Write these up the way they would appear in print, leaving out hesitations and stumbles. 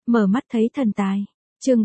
Mở mắt thấy thần tài. Chương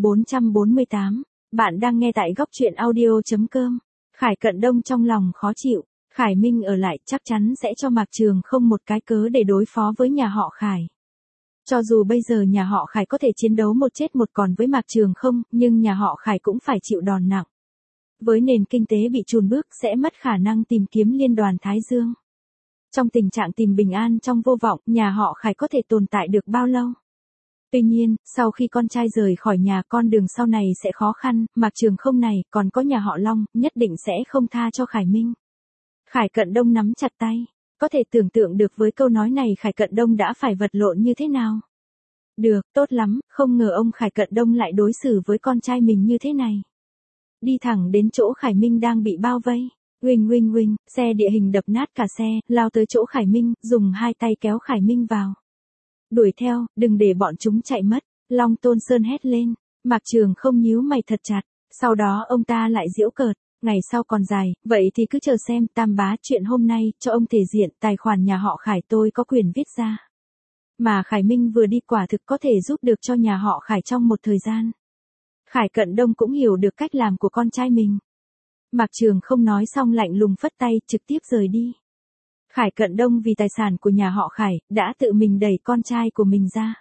448. Bạn đang nghe tại góc truyện audio.com. Khải Cận Đông trong lòng khó chịu. Khải Minh ở lại chắc chắn sẽ cho Mạc Trường không một cái cớ để đối phó với nhà họ Khải. Cho dù bây giờ nhà họ Khải có thể chiến đấu một chết một còn với Mạc Trường không, nhưng nhà họ Khải cũng phải chịu đòn nặng. Với nền kinh tế bị chùn bước sẽ mất khả năng tìm kiếm liên đoàn Thái Dương. Trong tình trạng tìm bình an trong vô vọng, nhà họ Khải có thể tồn tại được bao lâu? Tuy nhiên, sau khi con trai rời khỏi nhà, con đường sau này sẽ khó khăn, Mạc Trường không này, còn có nhà họ Long, nhất định sẽ không tha cho Khải Minh. Khải Cận Đông nắm chặt tay. Có thể tưởng tượng được với câu nói này Khải Cận Đông đã phải vật lộn như thế nào. Được, tốt lắm, không ngờ ông Khải Cận Đông lại đối xử với con trai mình như thế này. Đi thẳng đến chỗ Khải Minh đang bị bao vây. Huỳnh huỳnh huỳnh, xe địa hình đập nát cả xe, lao tới chỗ Khải Minh, dùng hai tay kéo Khải Minh vào. Đuổi theo, đừng để bọn chúng chạy mất. Long Tôn Sơn hét lên. Mạc Trường không nhíu mày thật chặt. Sau đó ông ta lại giễu cợt. Ngày sau còn dài, vậy thì cứ chờ xem. Tam bá, chuyện hôm nay, cho ông thể diện, tài khoản nhà họ Khải tôi có quyền viết ra. Mà Khải Minh vừa đi quả thực có thể giúp được cho nhà họ Khải trong một thời gian. Khải Cận Đông cũng hiểu được cách làm của con trai mình. Mạc Trường không nói xong lạnh lùng phất tay, trực tiếp rời đi. Khải Cận Đông vì tài sản của nhà họ Khải, đã tự mình đẩy con trai của mình ra.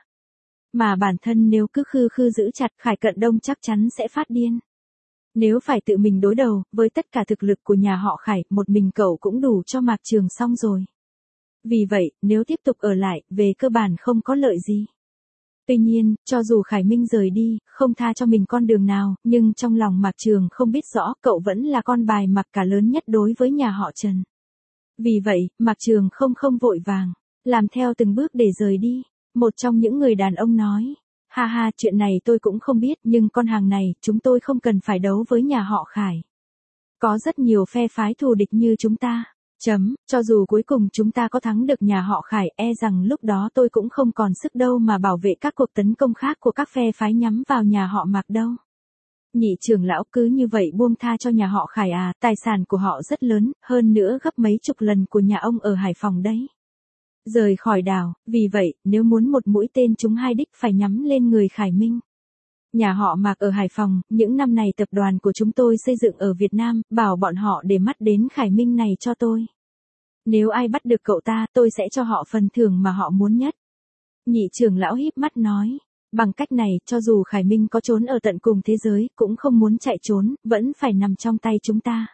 Mà bản thân nếu cứ khư khư giữ chặt, Khải Cận Đông chắc chắn sẽ phát điên. Nếu phải tự mình đối đầu, với tất cả thực lực của nhà họ Khải, một mình cậu cũng đủ cho Mạc Trường xong rồi. Vì vậy, nếu tiếp tục ở lại, về cơ bản không có lợi gì. Tuy nhiên, cho dù Khải Minh rời đi, không tha cho mình con đường nào, nhưng trong lòng Mạc Trường không biết rõ, cậu vẫn là con bài mặc cả lớn nhất đối với nhà họ Trần. Vì vậy, Mạc Trường không vội vàng, làm theo từng bước để rời đi. Một trong những người đàn ông nói, ha ha, chuyện này tôi cũng không biết, nhưng con hàng này, chúng tôi không cần phải đấu với nhà họ Khải. Có rất nhiều phe phái thù địch như chúng ta. Cho dù cuối cùng chúng ta có thắng được nhà họ Khải, rằng lúc đó tôi cũng không còn sức đâu mà bảo vệ các cuộc tấn công khác của các phe phái nhắm vào nhà họ Mạc đâu. Nhị trưởng lão cứ như vậy buông tha cho nhà họ Khải à, tài sản của họ rất lớn, hơn nữa gấp mấy chục lần của nhà ông ở Hải Phòng đấy. Rời khỏi đảo, vì vậy, nếu muốn một mũi tên trúng hai đích phải nhắm lên người Khải Minh. Nhà họ Mạc ở Hải Phòng, những năm này tập đoàn của chúng tôi xây dựng ở Việt Nam, bảo bọn họ để mắt đến Khải Minh này cho tôi. Nếu ai bắt được cậu ta, tôi sẽ cho họ phần thưởng mà họ muốn nhất. Nhị trưởng lão híp mắt nói, bằng cách này, cho dù Khải Minh có trốn ở tận cùng thế giới, cũng không muốn chạy trốn, vẫn phải nằm trong tay chúng ta.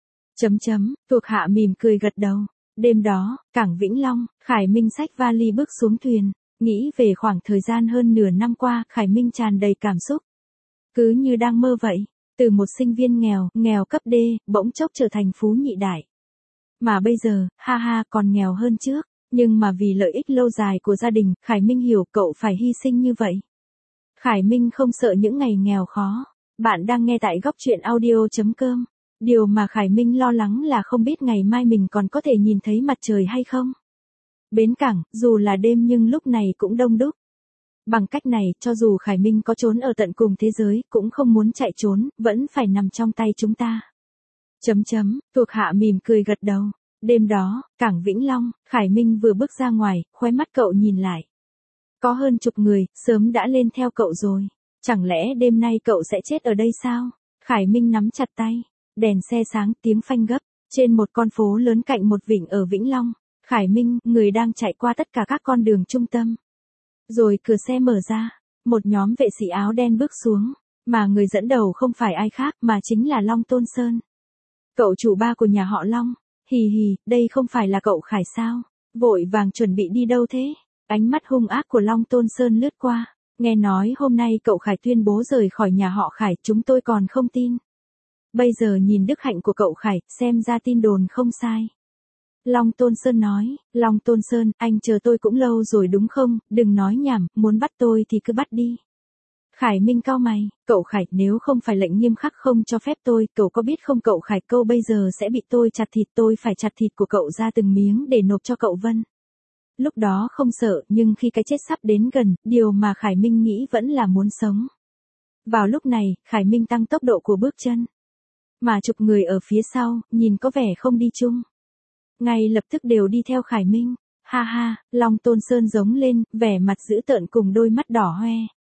Thuộc hạ mỉm cười gật đầu. Đêm đó, cảng Vĩnh Long, Khải Minh xách vali bước xuống thuyền. Nghĩ về khoảng thời gian hơn nửa năm qua, Khải Minh tràn đầy cảm xúc. Cứ như đang mơ vậy, từ một sinh viên nghèo cấp D, bỗng chốc trở thành phú nhị đại. Mà bây giờ, ha ha, còn nghèo hơn trước, nhưng mà vì lợi ích lâu dài của gia đình, Khải Minh hiểu cậu phải hy sinh như vậy. Khải Minh không sợ những ngày nghèo khó. Bạn đang nghe tại góc truyện audio.com. Điều mà Khải Minh lo lắng là không biết ngày mai mình còn có thể nhìn thấy mặt trời hay không. Bến cảng, dù là đêm nhưng lúc này cũng đông đúc. Bằng cách này, cho dù Khải Minh có trốn ở tận cùng thế giới, cũng không muốn chạy trốn, vẫn phải nằm trong tay chúng ta. Thuộc hạ mỉm cười gật đầu. Đêm đó, cảng Vĩnh Long, Khải Minh vừa bước ra ngoài, khóe mắt cậu nhìn lại. Có hơn chục người, sớm đã lên theo cậu rồi. Chẳng lẽ đêm nay cậu sẽ chết ở đây sao? Khải Minh nắm chặt tay. Đèn xe sáng, tiếng phanh gấp. Trên một con phố lớn cạnh một vịnh ở Vĩnh Long. Khải Minh, người đang chạy qua tất cả các con đường trung tâm. Rồi cửa xe mở ra, một nhóm vệ sĩ áo đen bước xuống, mà người dẫn đầu không phải ai khác mà chính là Long Tôn Sơn. Cậu chủ ba của nhà họ Long, hì hì, đây không phải là cậu Khải sao? Vội vàng chuẩn bị đi đâu thế? Ánh mắt hung ác của Long Tôn Sơn lướt qua, nghe nói hôm nay cậu Khải tuyên bố rời khỏi nhà họ Khải, chúng tôi còn không tin. Bây giờ nhìn đức hạnh của cậu Khải, xem ra tin đồn không sai. Long Tôn Sơn nói, Long Tôn Sơn, anh chờ tôi cũng lâu rồi đúng không, đừng nói nhảm, muốn bắt tôi thì cứ bắt đi. Khải Minh cau mày, cậu Khải, nếu không phải lệnh nghiêm khắc không cho phép tôi, cậu có biết không cậu Khải, câu bây giờ sẽ bị tôi chặt thịt, tôi phải chặt thịt của cậu ra từng miếng để nộp cho cậu Vân. Lúc đó không sợ, nhưng khi cái chết sắp đến gần, điều mà Khải Minh nghĩ vẫn là muốn sống. Vào lúc này, Khải Minh tăng tốc độ của bước chân. Mà chục người ở phía sau, nhìn có vẻ không đi chung. Ngay lập tức đều đi theo Khải Minh. Ha ha, Long Tôn Sơn giống lên, vẻ mặt dữ tợn cùng đôi mắt đỏ hoe.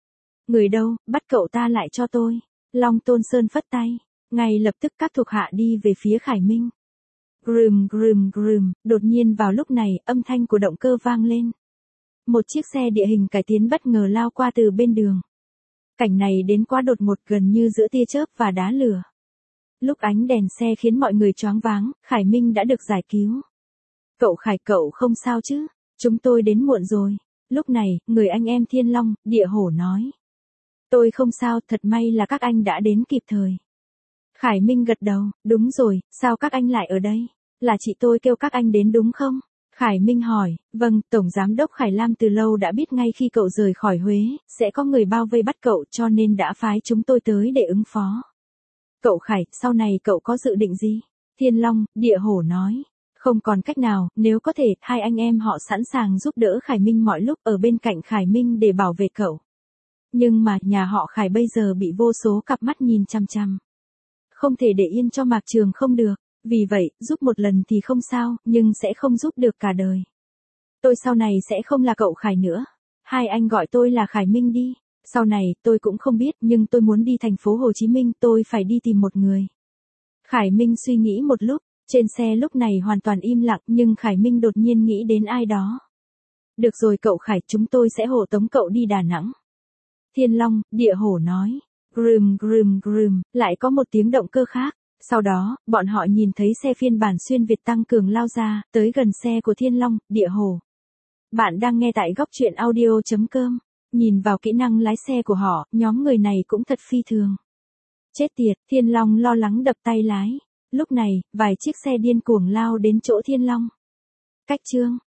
Người đâu, bắt cậu ta lại cho tôi. Long Tôn Sơn phất tay. Ngay lập tức các thuộc hạ đi về phía Khải Minh. Grum grum grum, đột nhiên vào lúc này, âm thanh của động cơ vang lên. Một chiếc xe địa hình cải tiến bất ngờ lao qua từ bên đường. Cảnh này đến quá đột ngột, gần như giữa tia chớp và đá lửa. Lúc ánh đèn xe khiến mọi người choáng váng, Khải Minh đã được giải cứu. Cậu Khải, cậu không sao chứ? Chúng tôi đến muộn rồi. Lúc này, người anh em Thiên Long, Địa Hổ nói. Tôi không sao, thật may là các anh đã đến kịp thời. Khải Minh gật đầu, đúng rồi, sao các anh lại ở đây? Là chị tôi kêu các anh đến đúng không? Khải Minh hỏi, vâng, Tổng Giám đốc Khải Lam từ lâu đã biết ngay khi cậu rời khỏi Huế, sẽ có người bao vây bắt cậu cho nên đã phái chúng tôi tới để ứng phó. Cậu Khải, sau này cậu có dự định gì? Thiên Long, Địa Hổ nói. Không còn cách nào, nếu có thể, hai anh em họ sẵn sàng giúp đỡ Khải Minh mọi lúc, ở bên cạnh Khải Minh để bảo vệ cậu. Nhưng mà, nhà họ Khải bây giờ bị vô số cặp mắt nhìn chăm chăm. Không thể để yên cho Mạc Trường không được, vì vậy, giúp một lần thì không sao, nhưng sẽ không giúp được cả đời. Tôi sau này sẽ không là cậu Khải nữa. Hai anh gọi tôi là Khải Minh đi. Sau này, tôi cũng không biết, nhưng tôi muốn đi thành phố Hồ Chí Minh, tôi phải đi tìm một người. Khải Minh suy nghĩ một lúc, trên xe lúc này hoàn toàn im lặng, nhưng Khải Minh đột nhiên nghĩ đến ai đó. Được rồi cậu Khải, chúng tôi sẽ hộ tống cậu đi Đà Nẵng. Thiên Long, Địa Hổ nói. Grum grum grum, lại có một tiếng động cơ khác. Sau đó, bọn họ nhìn thấy xe phiên bản xuyên Việt tăng cường lao ra, tới gần xe của Thiên Long, Địa Hổ. Bạn đang nghe tại góc truyện audio.com. Nhìn vào kỹ năng lái xe của họ, nhóm người này cũng thật phi thường. Chết tiệt, Thiên Long lo lắng đập tay lái. Lúc này, vài chiếc xe điên cuồng lao đến chỗ Thiên Long. Cách chương